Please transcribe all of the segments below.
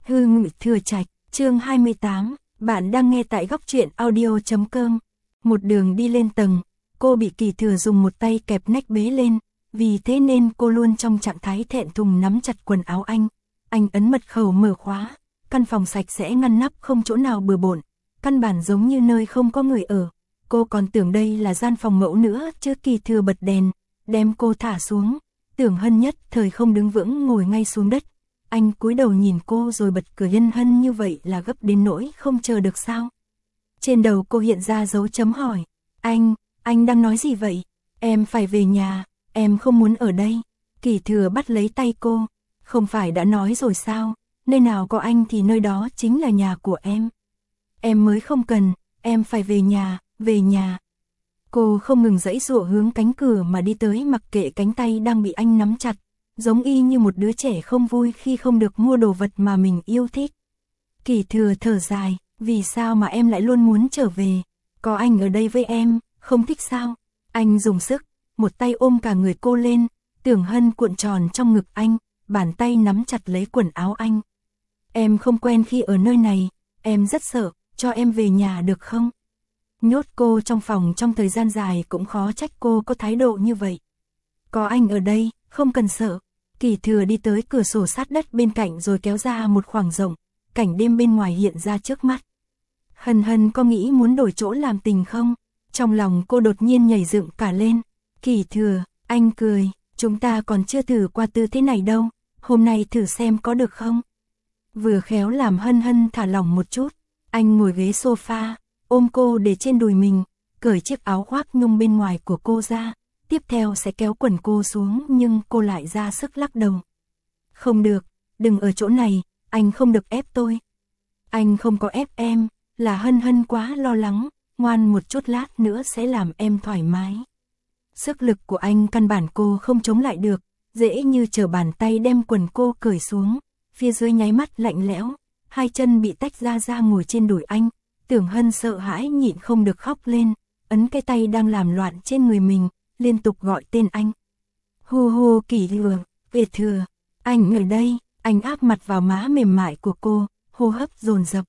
Hư Ngụy Thừa Trạch, chương 28, bạn đang nghe tại góc truyện audio.com. Một đường đi lên tầng, cô bị Kỳ Thừa dùng một tay kẹp nách bế lên, vì thế nên cô luôn trong trạng thái thẹn thùng nắm chặt quần áo anh. Anh ấn mật khẩu mở khóa, căn phòng sạch sẽ ngăn nắp không chỗ nào bừa bộn, căn bản giống như nơi không có người ở. Cô còn tưởng đây là gian phòng mẫu nữa chứ. Kỳ Thừa bật đèn, đem cô thả xuống. Tưởng Hân nhất thời không đứng vững, ngồi ngay xuống đất. Anh cúi đầu nhìn cô rồi bật cười. Hân như vậy là gấp đến nỗi không chờ được sao? Trên đầu cô hiện ra dấu chấm hỏi. Anh đang nói gì vậy? Em phải về nhà, em không muốn ở đây. Kỳ Thừa bắt lấy tay cô. Không phải đã nói rồi sao? Nơi nào có anh thì nơi đó chính là nhà của em. Em mới không cần, em phải về nhà, về nhà. Cô không ngừng giãy giụa hướng cánh cửa mà đi tới, mặc kệ cánh tay đang bị anh nắm chặt, giống y như một đứa trẻ không vui khi không được mua đồ vật mà mình yêu thích. Kỳ Thừa thở dài, vì sao mà em lại luôn muốn trở về? Có anh ở đây với em, không thích sao? Anh dùng sức, một tay ôm cả người cô lên, Tưởng Hân cuộn tròn trong ngực anh, bàn tay nắm chặt lấy quần áo anh. Em không quen khi ở nơi này, em rất sợ, cho em về nhà được không? Nhốt cô trong phòng trong thời gian dài cũng khó trách cô có thái độ như vậy. Có anh ở đây, không cần sợ. Kỳ Thừa đi tới cửa sổ sát đất bên cạnh rồi kéo ra một khoảng rộng, cảnh đêm bên ngoài hiện ra trước mắt. Hân có nghĩ muốn đổi chỗ làm tình không? Trong lòng cô đột nhiên nhảy dựng cả lên. Kỳ Thừa, anh cười, chúng ta còn chưa thử qua tư thế này đâu, hôm nay thử xem có được không? Vừa khéo làm Hân thả lỏng một chút, anh ngồi ghế sofa, ôm cô để trên đùi mình, cởi chiếc áo khoác nhung bên ngoài của cô ra, tiếp theo sẽ kéo quần cô xuống, nhưng cô lại ra sức lắc đầu. Không được, đừng ở chỗ này, anh không được ép tôi. Anh không có ép em, là Hân quá lo lắng, ngoan một chút lát nữa sẽ làm em thoải mái. Sức lực của anh căn bản cô không chống lại được, dễ như trở bàn tay đem quần cô cởi xuống, phía dưới nháy mắt lạnh lẽo, hai chân bị tách ra ngồi trên đùi anh. Tưởng Hân sợ hãi nhịn không được khóc lên, ấn cái tay đang làm loạn trên người mình, liên tục gọi tên anh. Hu Kỳ Thừa, về Thừa, anh ở đây. Anh áp mặt vào má mềm mại của cô, hô hấp dồn dập.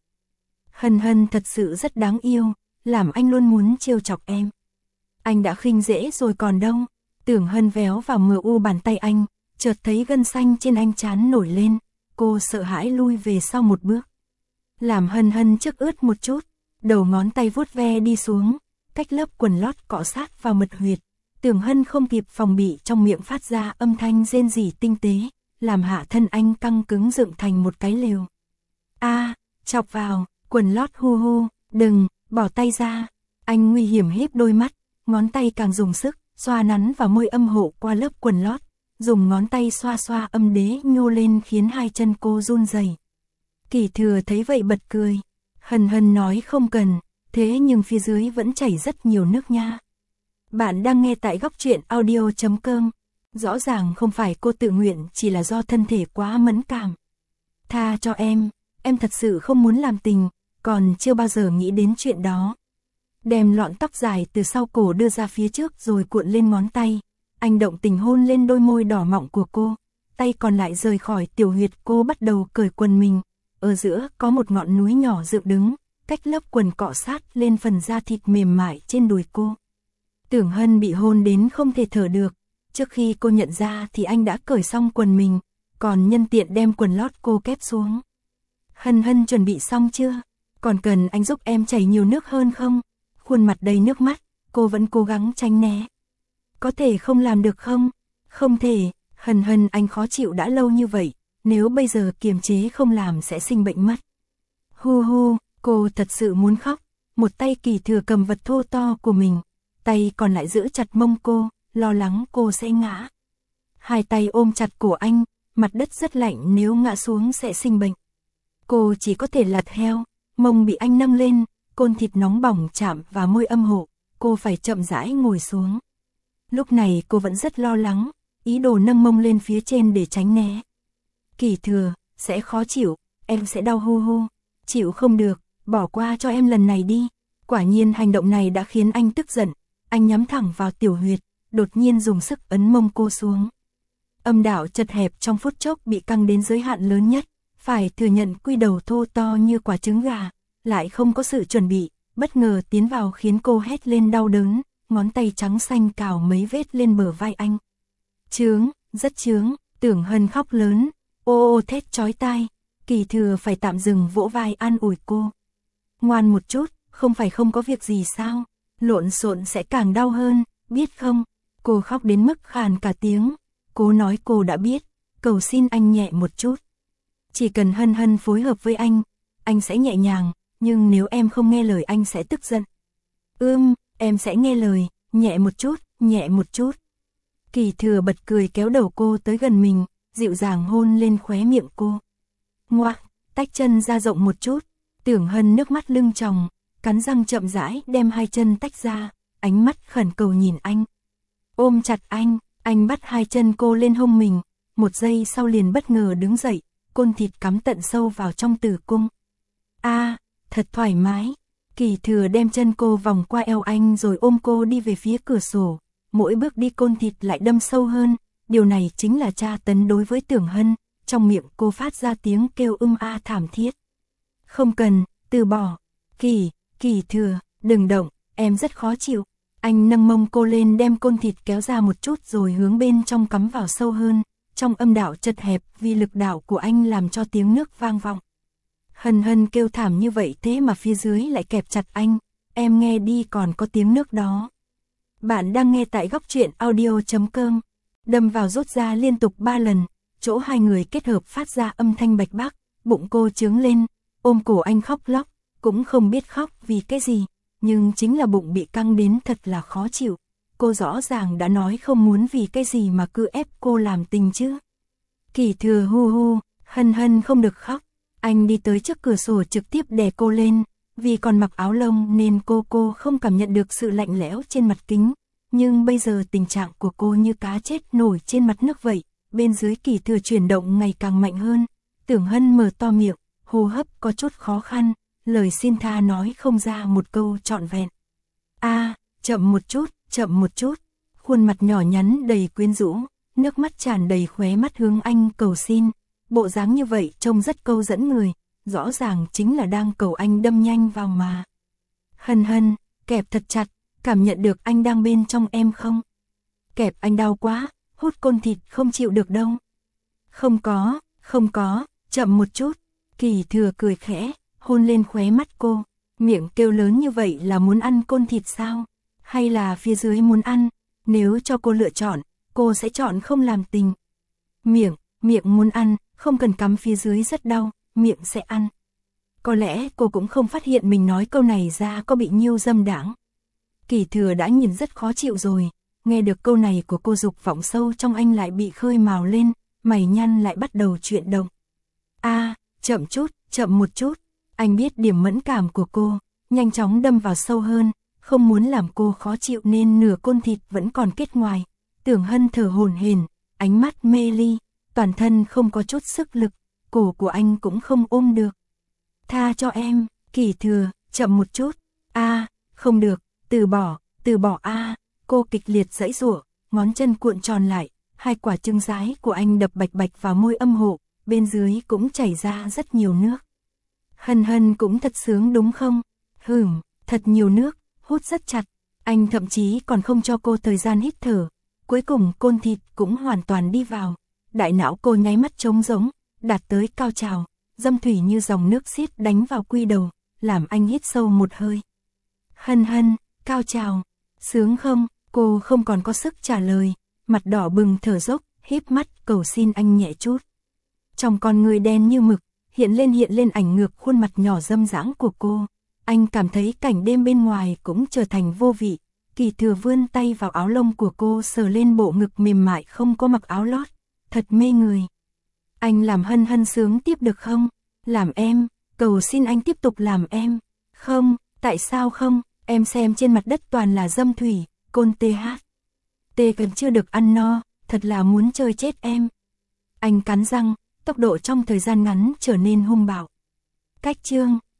Hân thật sự rất đáng yêu, làm anh luôn muốn trêu chọc em. Anh đã khinh dễ rồi còn đâu. Tưởng Hân véo vào mờ u bàn tay anh, chợt thấy gân xanh trên anh trán nổi lên, cô sợ hãi lui về sau một bước. Làm Hân trước ướt một chút, đầu ngón tay vuốt ve đi xuống, cách lớp quần lót cọ sát vào mật huyệt. Tưởng Hân không kịp phòng bị, trong miệng phát ra âm thanh rên rỉ tinh tế, làm hạ thân anh căng cứng dựng thành một cái lều. Chọc vào, quần lót hu, đừng, bỏ tay ra. Anh nguy hiểm híp đôi mắt, ngón tay càng dùng sức, xoa nắn vào môi âm hộ qua lớp quần lót, dùng ngón tay xoa âm đế nhô lên khiến hai chân cô run rẩy. Kỳ Thừa thấy vậy bật cười. Hân nói không cần, thế nhưng phía dưới vẫn chảy rất nhiều nước nha. Bạn đang nghe tại góc truyện audio.com. Rõ ràng không phải cô tự nguyện, chỉ là do thân thể quá mẫn cảm. Tha cho em thật sự không muốn làm tình, còn chưa bao giờ nghĩ đến chuyện đó. Đem lọn tóc dài từ sau cổ đưa ra phía trước rồi cuộn lên ngón tay. Anh động tình hôn lên đôi môi đỏ mọng của cô, tay còn lại rời khỏi tiểu huyệt cô, bắt đầu cởi quần mình. Ở giữa có một ngọn núi nhỏ dựng đứng, cách lớp quần cọ sát lên phần da thịt mềm mại trên đùi cô. Tưởng Hân bị hôn đến không thể thở được, trước khi cô nhận ra thì anh đã cởi xong quần mình, còn nhân tiện đem quần lót cô kép xuống. Hân chuẩn bị xong chưa? Còn cần anh giúp em chảy nhiều nước hơn không? Khuôn mặt đầy nước mắt, cô vẫn cố gắng tránh né. Có thể không làm được không? Không thể, Hân anh khó chịu đã lâu như vậy, nếu bây giờ kiềm chế không làm sẽ sinh bệnh mất. Hu, cô thật sự muốn khóc, một tay Kỳ Thừa cầm vật thô to của mình, tay còn lại giữ chặt mông cô, lo lắng cô sẽ ngã. Hai tay ôm chặt cổ anh, mặt đất rất lạnh, nếu ngã xuống sẽ sinh bệnh. Cô chỉ có thể lật theo, mông bị anh nâng lên, côn thịt nóng bỏng chạm vào môi âm hộ, cô phải chậm rãi ngồi xuống. Lúc này cô vẫn rất lo lắng, ý đồ nâng mông lên phía trên để tránh né. Kỳ Thừa, sẽ khó chịu, em sẽ đau hu. Chịu không được, bỏ qua cho em lần này đi. Quả nhiên hành động này đã khiến anh tức giận, anh nhắm thẳng vào tiểu huyệt, đột nhiên dùng sức ấn mông cô xuống. Âm đạo chật hẹp trong phút chốc bị căng đến giới hạn lớn nhất, Phải thừa nhận quy đầu thô to như quả trứng gà, lại không có sự chuẩn bị, bất ngờ tiến vào khiến cô hét lên đau đớn, ngón tay trắng xanh cào mấy vết lên bờ vai anh. Chướng, rất chướng, Tưởng Hân khóc lớn, ô ô thét chói tai, Kỳ Thừa phải tạm dừng vỗ vai an ủi cô. Ngoan một chút, không phải không có việc gì sao, lộn xộn sẽ càng đau hơn, biết không? Cô khóc đến mức khàn cả tiếng, cố nói cô đã biết, cầu xin anh nhẹ một chút. Chỉ cần Hân Hân phối hợp với anh sẽ nhẹ nhàng, nhưng nếu em không nghe lời anh sẽ tức giận. Em sẽ nghe lời, nhẹ một chút, nhẹ một chút. Kỳ Thừa bật cười kéo đầu cô tới gần mình, dịu dàng hôn lên khóe miệng cô. Ngoác, tách chân ra rộng một chút, Tưởng Hân nước mắt lưng tròng, cắn răng chậm rãi đem hai chân tách ra, ánh mắt khẩn cầu nhìn anh. Ôm chặt anh bắt hai chân cô lên hông mình, một giây sau liền bất ngờ đứng dậy, côn thịt cắm tận sâu vào trong tử cung. Thật thoải mái. Kỳ Thừa đem chân cô vòng qua eo anh rồi ôm cô đi về phía cửa sổ, mỗi bước đi côn thịt lại đâm sâu hơn, điều này chính là tra tấn đối với Tưởng Hân, trong miệng cô phát ra tiếng kêu thảm thiết. Không cần, từ bỏ. Kỳ Thừa, đừng động, em rất khó chịu. Anh nâng mông cô lên đem côn thịt kéo ra một chút rồi hướng bên trong cắm vào sâu hơn, trong âm đạo chật hẹp vì lực đạo của anh làm cho tiếng nước vang vọng. Hân Hân kêu thảm như vậy thế mà phía dưới lại kẹp chặt anh, em nghe đi còn có tiếng nước đó. Bạn đang nghe tại góc truyện audio.com, đâm vào rút ra liên tục 3 lần, chỗ hai người kết hợp phát ra âm thanh bạch bác, bụng cô trướng lên, ôm cổ anh khóc lóc, cũng không biết khóc vì cái gì, nhưng chính là bụng bị căng đến thật là khó chịu. Cô rõ ràng đã nói không muốn vì cái gì mà cứ ép cô làm tình chứ. Kỳ Thừa hu, Hân Hân không được khóc. Anh đi tới trước cửa sổ trực tiếp đè cô lên, vì còn mặc áo lông nên cô không cảm nhận được sự lạnh lẽo trên mặt kính, nhưng bây giờ tình trạng của cô như cá chết nổi trên mặt nước vậy, bên dưới Kỳ Thừa chuyển động ngày càng mạnh hơn, Tưởng Hân mở to miệng, hô hấp có chút khó khăn, lời xin tha nói không ra một câu trọn vẹn. Chậm một chút, khuôn mặt nhỏ nhắn đầy quyến rũ, nước mắt tràn đầy khóe mắt hướng anh cầu xin. Bộ dáng như vậy trông rất câu dẫn người, rõ ràng chính là đang cầu anh đâm nhanh vào mà. Hân Hân, kẹp thật chặt, cảm nhận được anh đang bên trong em không? Kẹp anh đau quá, hút côn thịt không chịu được đâu. Không có, chậm một chút. Kỳ Thừa cười khẽ, hôn lên khóe mắt cô, miệng kêu lớn như vậy là muốn ăn côn thịt sao? Hay là phía dưới muốn ăn? Nếu cho cô lựa chọn, cô sẽ chọn không làm tình. Miệng muốn ăn, không cần cắm phía dưới rất đau, miệng sẽ ăn. Có lẽ cô cũng không phát hiện mình nói câu này ra có bị nhiêu dâm đãng. Kỳ Thừa đã nhìn rất khó chịu rồi, nghe được câu này của cô dục vọng sâu trong anh lại bị khơi mào lên, mày nhăn lại bắt đầu chuyển động. Chậm một chút, anh biết điểm mẫn cảm của cô, nhanh chóng đâm vào sâu hơn, không muốn làm cô khó chịu nên nửa côn thịt vẫn còn kết ngoài. Tưởng Hân thở hổn hển, ánh mắt mê ly, toàn thân không có chút sức lực, cổ của anh cũng không ôm được. Tha cho em, Kỳ Thừa, chậm một chút. Không được, từ bỏ, cô kịch liệt giãy giụa, ngón chân cuộn tròn lại, hai quả trứng rái của anh đập bạch bạch vào môi âm hộ, bên dưới cũng chảy ra rất nhiều nước. Hân Hân cũng thật sướng đúng không? Thật nhiều nước, hút rất chặt, anh thậm chí còn không cho cô thời gian hít thở, cuối cùng côn thịt cũng hoàn toàn đi vào. Đại não cô nháy mắt trống rỗng, đạt tới cao trào, dâm thủy như dòng nước xiết đánh vào quy đầu, làm anh hít sâu một hơi. Hân Hân, cao trào, sướng không? Cô không còn có sức trả lời, mặt đỏ bừng thở dốc, híp mắt cầu xin anh nhẹ chút. Trong con người đen như mực, hiện lên ảnh ngược khuôn mặt nhỏ dâm dãng của cô. Anh cảm thấy cảnh đêm bên ngoài cũng trở thành vô vị. Kỳ Thừa vươn tay vào áo lông của cô sờ lên bộ ngực mềm mại không có mặc áo lót, thật mê người. Anh làm Hân Hân sướng tiếp được không? Làm em, cầu xin anh tiếp tục làm em. Không, tại sao không? Em xem trên mặt đất toàn là dâm thủy, côn tê cần chưa được ăn no, thật là muốn chơi chết em. Anh cắn răng, tốc độ trong thời gian ngắn trở nên hung bạo. Cách chương